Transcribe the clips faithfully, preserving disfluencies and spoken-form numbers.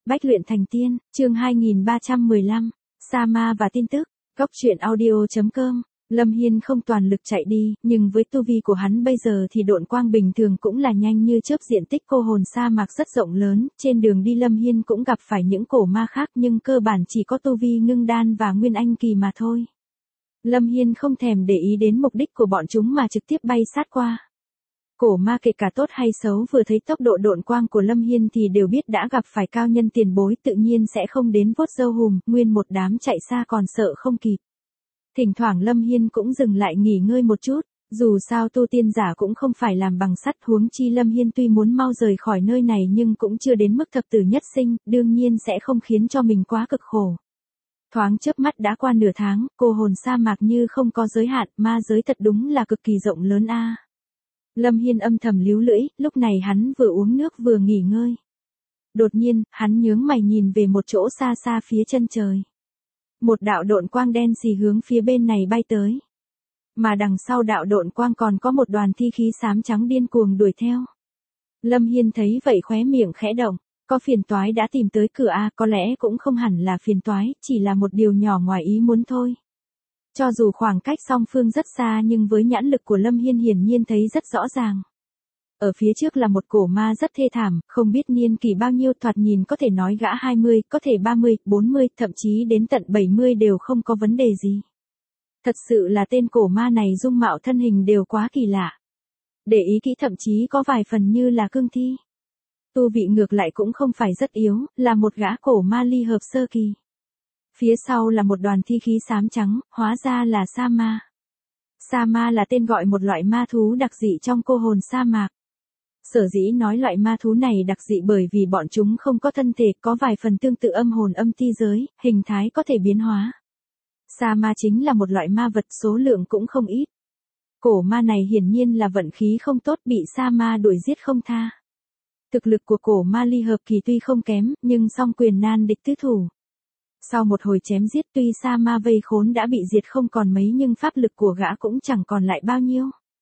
Bách luyện thành tiên, chương hai nghìn ba trăm mười lăm, Sa Ma và tin tức, góc truyện audio.com. Lâm Hiên không toàn lực chạy đi, nhưng với tu vi của hắn bây giờ thì độn quang bình thường cũng là nhanh như chớp. Diện tích cô hồn sa mạc rất rộng lớn, trên đường đi Lâm Hiên cũng gặp phải những cổ ma khác nhưng cơ bản chỉ có tu vi ngưng đan và nguyên anh kỳ mà thôi. Lâm Hiên không thèm để ý đến mục đích của bọn chúng mà trực tiếp bay sát qua. Cổ ma kể cả tốt hay xấu vừa thấy tốc độ độn quang của Lâm Hiên thì đều biết đã gặp phải cao nhân tiền bối, tự nhiên sẽ không đến vuốt râu hùm, nguyên một đám chạy xa còn sợ không kịp. Thỉnh thoảng Lâm Hiên cũng dừng lại nghỉ ngơi một chút, dù sao tu tiên giả cũng không phải làm bằng sắt, huống chi Lâm Hiên tuy muốn mau rời khỏi nơi này nhưng cũng chưa đến mức thập tử nhất sinh, đương nhiên sẽ không khiến cho mình quá cực khổ. Thoáng chớp mắt đã qua nửa tháng, cô hồn sa mạc như không có giới hạn, ma giới thật đúng là cực kỳ rộng lớn a. Lâm Hiên âm thầm líu lưỡi, lúc này hắn vừa uống nước vừa nghỉ ngơi. Đột nhiên, hắn nhướng mày nhìn về một chỗ xa xa phía chân trời. Một đạo độn quang đen xì hướng phía bên này bay tới. Mà đằng sau đạo độn quang còn có một đoàn thi khí xám trắng điên cuồng đuổi theo. Lâm Hiên thấy vậy khóe miệng khẽ động, có phiền toái đã tìm tới cửa a, có lẽ cũng không hẳn là phiền toái, chỉ là một điều nhỏ ngoài ý muốn thôi. Cho dù khoảng cách song phương rất xa nhưng với nhãn lực của Lâm Hiên hiển nhiên thấy rất rõ ràng. Ở phía trước là một cổ ma rất thê thảm, không biết niên kỷ bao nhiêu, thoạt nhìn có thể nói gã hai mươi, có thể ba mươi, bốn mươi, thậm chí đến tận bảy mươi đều không có vấn đề gì. Thật sự là tên cổ ma này dung mạo thân hình đều quá kỳ lạ. Để ý kỹ thậm chí có vài phần như là cương thi. Tu vị ngược lại cũng không phải rất yếu, là một gã cổ ma ly hợp sơ kỳ. Phía sau là một đoàn thi khí xám trắng, hóa ra là Sa Ma. Sa Ma là tên gọi một loại ma thú đặc dị trong cô hồn sa mạc. Sở dĩ nói loại ma thú này đặc dị bởi vì bọn chúng không có thân thể, có vài phần tương tự âm hồn âm ti giới, hình thái có thể biến hóa. Sa Ma chính là một loại ma vật, số lượng cũng không ít. Cổ ma này hiển nhiên là vận khí không tốt, bị Sa Ma đuổi giết không tha. Thực lực của cổ ma ly hợp kỳ tuy không kém, nhưng song quyền nan địch tứ thủ. Sau một hồi chém giết tuy Sa Ma vây khốn đã bị diệt không còn mấy nhưng pháp lực của gã cũng chẳng còn lại bao nhiêu.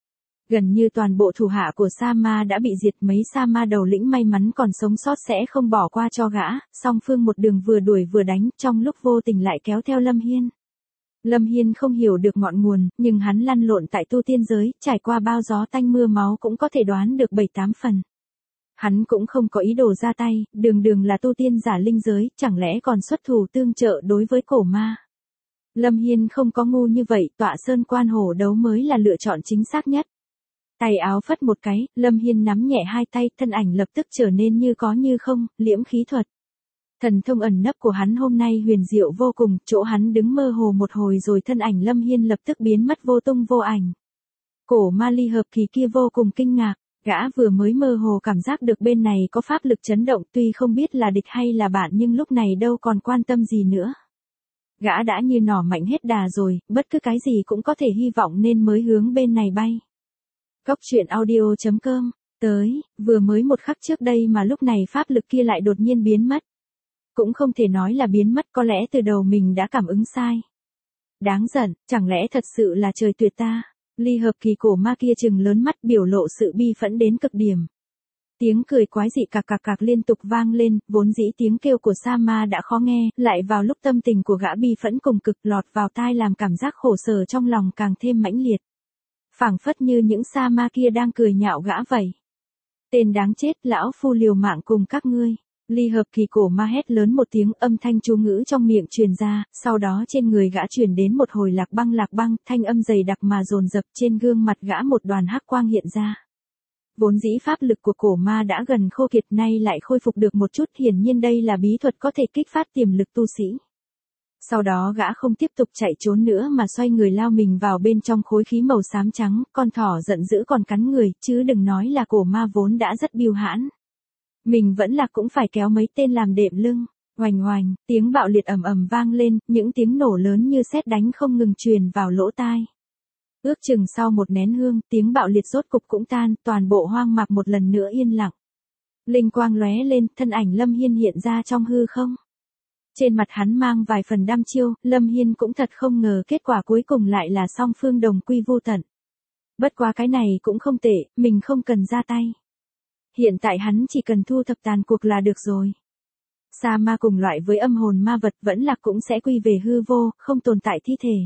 Gần như toàn bộ thủ hạ của Sa Ma đã bị diệt, mấy Sa Ma đầu lĩnh may mắn còn sống sót sẽ không bỏ qua cho gã, song phương một đường vừa đuổi vừa đánh, trong lúc vô tình lại kéo theo Lâm Hiên. Lâm Hiên không hiểu được ngọn nguồn, nhưng hắn lăn lộn tại tu tiên giới, trải qua bao gió tanh mưa máu cũng có thể đoán được bảy tám phần. Hắn cũng không có ý đồ ra tay, đường đường là tu tiên giả linh giới, chẳng lẽ còn xuất thủ tương trợ đối với cổ ma. Lâm Hiên không có ngu như vậy, tọa sơn quan hổ đấu mới là lựa chọn chính xác nhất. Tay áo phất một cái, Lâm Hiên nắm nhẹ hai tay, thân ảnh lập tức trở nên như có như không, liễm khí thuật. Thần thông ẩn nấp của hắn hôm nay huyền diệu vô cùng, chỗ hắn đứng mơ hồ một hồi rồi thân ảnh Lâm Hiên lập tức biến mất vô tung vô ảnh. Cổ ma ly hợp kỳ kia vô cùng kinh ngạc. Gã vừa mới mơ hồ cảm giác được bên này có pháp lực chấn động, tuy không biết là địch hay là bạn nhưng lúc này đâu còn quan tâm gì nữa. Gã đã như nỏ mạnh hết đà rồi, bất cứ cái gì cũng có thể hy vọng nên mới hướng bên này bay. Góc truyện audio.com, tới, vừa mới một khắc trước đây mà lúc này pháp lực kia lại đột nhiên biến mất. Cũng không thể nói là biến mất, có lẽ từ đầu mình đã cảm ứng sai. Đáng giận, chẳng lẽ thật sự là trời tuyệt ta. Ly hợp kỳ cổ ma kia trừng lớn mắt, biểu lộ sự bi phẫn đến cực điểm. Tiếng cười quái dị cạc cạc cạc liên tục vang lên, vốn dĩ tiếng kêu của Sa Ma đã khó nghe, lại vào lúc tâm tình của gã bi phẫn cùng cực lọt vào tai làm cảm giác khổ sở trong lòng càng thêm mãnh liệt. Phảng phất như những Sa Ma kia đang cười nhạo gã vậy. Tên đáng chết, lão phu liều mạng cùng các ngươi. Ly hợp kỳ cổ ma hét lớn một tiếng, âm thanh chú ngữ trong miệng truyền ra, sau đó trên người gã truyền đến một hồi lạc băng lạc băng, thanh âm dày đặc mà dồn dập, trên gương mặt gã một đoàn hắc quang hiện ra. Vốn dĩ pháp lực của cổ ma đã gần khô kiệt, nay lại khôi phục được một chút, hiển nhiên đây là bí thuật có thể kích phát tiềm lực tu sĩ. Sau đó gã không tiếp tục chạy trốn nữa mà xoay người lao mình vào bên trong khối khí màu xám trắng, con thỏ giận dữ còn cắn người, chứ đừng nói là cổ ma vốn đã rất biêu hãn. Mình vẫn là cũng phải kéo mấy tên làm đệm lưng. Oành oành, tiếng bạo liệt ầm ầm vang lên, những tiếng nổ lớn như sét đánh không ngừng truyền vào lỗ tai. Ước chừng sau một nén hương, tiếng bạo liệt rốt cục cũng tan, toàn bộ hoang mạc một lần nữa yên lặng. Linh quang lóe lên, thân ảnh Lâm Hiên hiện ra trong hư không. Trên mặt hắn mang vài phần đăm chiêu, Lâm Hiên cũng thật không ngờ kết quả cuối cùng lại là song phương đồng quy vô tận. Bất quá cái này cũng không tệ, mình không cần ra tay. Hiện tại hắn chỉ cần thu thập tàn cuộc là được rồi. Sa ma cùng loại với âm hồn ma vật vẫn là cũng sẽ quy về hư vô, không tồn tại thi thể.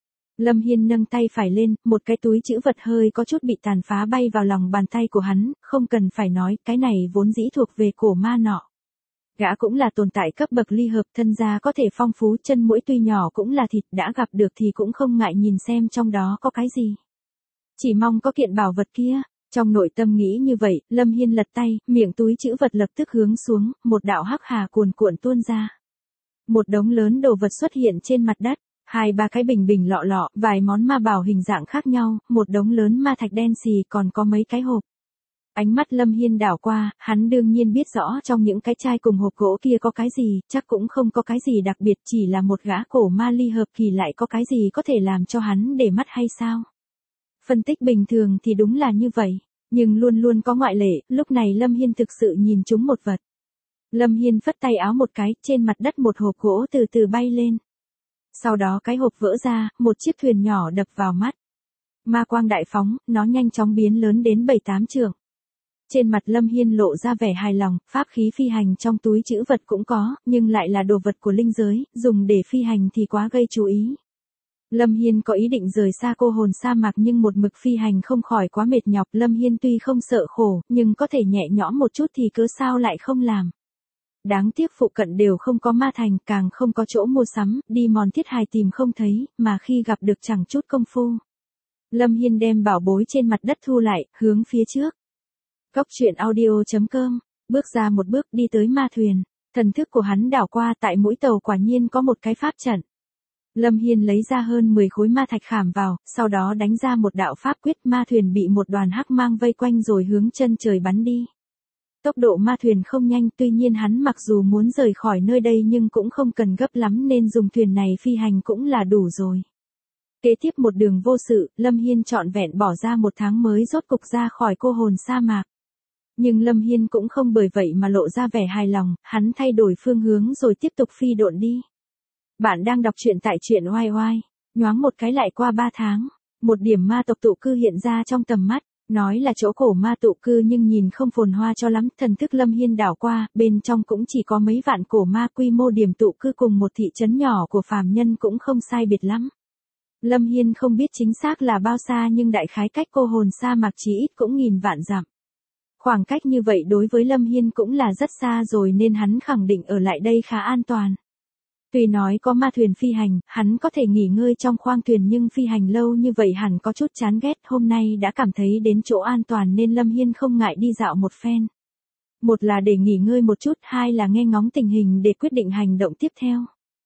Lâm Hiên nâng tay phải lên, một cái túi trữ vật hơi có chút bị tàn phá bay vào lòng bàn tay của hắn, không cần phải nói, cái này vốn dĩ thuộc về cổ ma nọ. Gã cũng là tồn tại cấp bậc ly hợp, thân gia có thể phong phú, chân mũi tuy nhỏ cũng là thịt, đã gặp được thì cũng không ngại nhìn xem trong đó có cái gì. Chỉ mong có kiện bảo vật kia. Trong nội tâm nghĩ như vậy, Lâm Hiên lật tay, miệng túi trữ vật lập tức hướng xuống, một đạo hắc hà cuồn cuộn tuôn ra. Một đống lớn đồ vật xuất hiện trên mặt đất, hai ba cái bình bình lọ lọ, vài món ma bảo hình dạng khác nhau, một đống lớn ma thạch đen xì, còn có mấy cái hộp. Ánh mắt Lâm Hiên đảo qua, hắn đương nhiên biết rõ trong những cái chai cùng hộp gỗ kia có cái gì, chắc cũng không có cái gì đặc biệt, chỉ là một gã cổ ma ly hợp kỳ lại có cái gì có thể làm cho hắn để mắt hay sao? Phân tích bình thường thì đúng là như vậy, nhưng luôn luôn có ngoại lệ, lúc này Lâm Hiên thực sự nhìn trúng một vật. Lâm Hiên phất tay áo một cái, trên mặt đất một hộp gỗ từ từ bay lên. Sau đó cái hộp vỡ ra, một chiếc thuyền nhỏ đập vào mắt. Ma quang đại phóng, nó nhanh chóng biến lớn đến bảy tám trượng. Trên mặt Lâm Hiên lộ ra vẻ hài lòng, pháp khí phi hành trong túi trữ vật cũng có, nhưng lại là đồ vật của linh giới, dùng để phi hành thì quá gây chú ý. Lâm Hiên có ý định rời xa cô hồn sa mạc nhưng một mực phi hành không khỏi quá mệt nhọc. Lâm Hiên tuy không sợ khổ, nhưng có thể nhẹ nhõm một chút thì cớ sao lại không làm. Đáng tiếc phụ cận đều không có ma thành, càng không có chỗ mua sắm, đi mòn thiết hài tìm không thấy, mà khi gặp được chẳng chút công phu. Lâm Hiên đem bảo bối trên mặt đất thu lại, hướng phía trước. Cốc truyện audio chấm com, bước ra một bước đi tới ma thuyền, thần thức của hắn đảo qua, tại mũi tàu quả nhiên có một cái pháp trận. Lâm Hiên lấy ra hơn mười khối ma thạch khảm vào, sau đó đánh ra một đạo pháp quyết, ma thuyền bị một đoàn hắc mang vây quanh rồi hướng chân trời bắn đi. Tốc độ ma thuyền không nhanh, tuy nhiên hắn mặc dù muốn rời khỏi nơi đây nhưng cũng không cần gấp lắm nên dùng thuyền này phi hành cũng là đủ rồi. Kế tiếp một đường vô sự, Lâm Hiên trọn vẹn bỏ ra một tháng mới rốt cục ra khỏi cô hồn sa mạc. Nhưng Lâm Hiên cũng không bởi vậy mà lộ ra vẻ hài lòng, hắn thay đổi phương hướng rồi tiếp tục phi độn đi. Bạn đang đọc truyện tại truyện oai oai, nhoáng một cái lại qua ba tháng, một điểm ma tộc tụ cư hiện ra trong tầm mắt, nói là chỗ cổ ma tụ cư nhưng nhìn không phồn hoa cho lắm, thần thức Lâm Hiên đảo qua, bên trong cũng chỉ có mấy vạn cổ ma, quy mô điểm tụ cư cùng một thị trấn nhỏ của phàm nhân cũng không sai biệt lắm. Lâm Hiên không biết chính xác là bao xa nhưng đại khái cách cô hồn sa mạc chỉ ít cũng nghìn vạn dặm. Khoảng cách như vậy đối với Lâm Hiên cũng là rất xa rồi nên hắn khẳng định ở lại đây khá an toàn. Tuy nói có ma thuyền phi hành, hắn có thể nghỉ ngơi trong khoang thuyền nhưng phi hành lâu như vậy hẳn có chút chán ghét, hôm nay đã cảm thấy đến chỗ an toàn nên Lâm Hiên không ngại đi dạo một phen. Một là để nghỉ ngơi một chút, hai là nghe ngóng tình hình để quyết định hành động tiếp theo.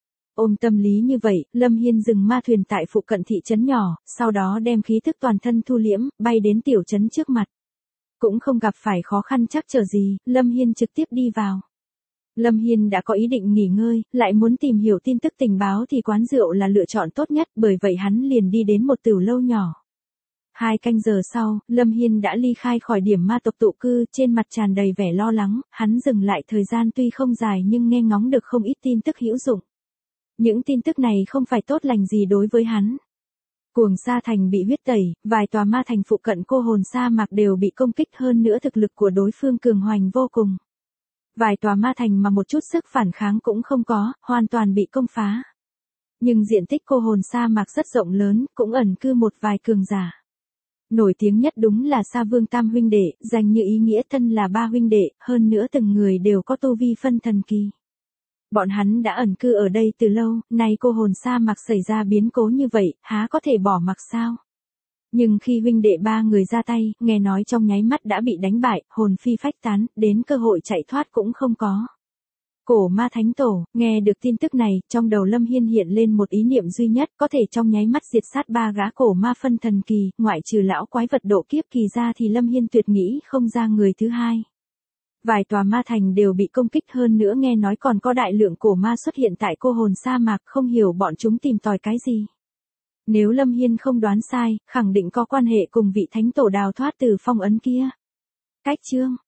Ôm tâm lý như vậy, Lâm Hiên dừng ma thuyền tại phụ cận thị trấn nhỏ, sau đó đem khí thức toàn thân thu liễm, bay đến tiểu trấn trước mặt. Cũng không gặp phải khó khăn trắc trở gì, Lâm Hiên trực tiếp đi vào. Lâm Hiên đã có ý định nghỉ ngơi, lại muốn tìm hiểu tin tức tình báo thì quán rượu là lựa chọn tốt nhất, bởi vậy hắn liền đi đến một tửu lâu nhỏ. Hai canh giờ sau, Lâm Hiên đã ly khai khỏi điểm ma tộc tụ cư, trên mặt tràn đầy vẻ lo lắng, hắn dừng lại thời gian tuy không dài nhưng nghe ngóng được không ít tin tức hữu dụng. Những tin tức này không phải tốt lành gì đối với hắn. Cuồng Sa Thành bị huyết tẩy, vài tòa ma thành phụ cận cô hồn sa mạc đều bị công kích, hơn nữa thực lực của đối phương cường hoành vô cùng. Vài tòa ma thành mà một chút sức phản kháng cũng không có, hoàn toàn bị công phá. Nhưng diện tích cô hồn sa mạc rất rộng lớn, cũng ẩn cư một vài cường giả. Nổi tiếng nhất đúng là Sa Vương Tam huynh đệ, danh như ý nghĩa thân là ba huynh đệ, hơn nữa từng người đều có tu vi phân thần kỳ. Bọn hắn đã ẩn cư ở đây từ lâu, nay cô hồn sa mạc xảy ra biến cố như vậy, há có thể bỏ mặc sao? Nhưng khi huynh đệ ba người ra tay, nghe nói trong nháy mắt đã bị đánh bại, hồn phi phách tán, đến cơ hội chạy thoát cũng không có. Cổ ma thánh tổ, nghe được tin tức này, trong đầu Lâm Hiên hiện lên một ý niệm duy nhất, có thể trong nháy mắt diệt sát ba gã cổ ma phân thần kỳ, ngoại trừ lão quái vật độ kiếp kỳ ra thì Lâm Hiên tuyệt nghĩ không ra người thứ hai. Vài tòa ma thành đều bị công kích, hơn nữa nghe nói còn có đại lượng cổ ma xuất hiện tại cô hồn sa mạc, không hiểu bọn chúng tìm tòi cái gì. Nếu Lâm Hiên không đoán sai, khẳng định có quan hệ cùng vị thánh tổ đào thoát từ phong ấn kia. Cách chương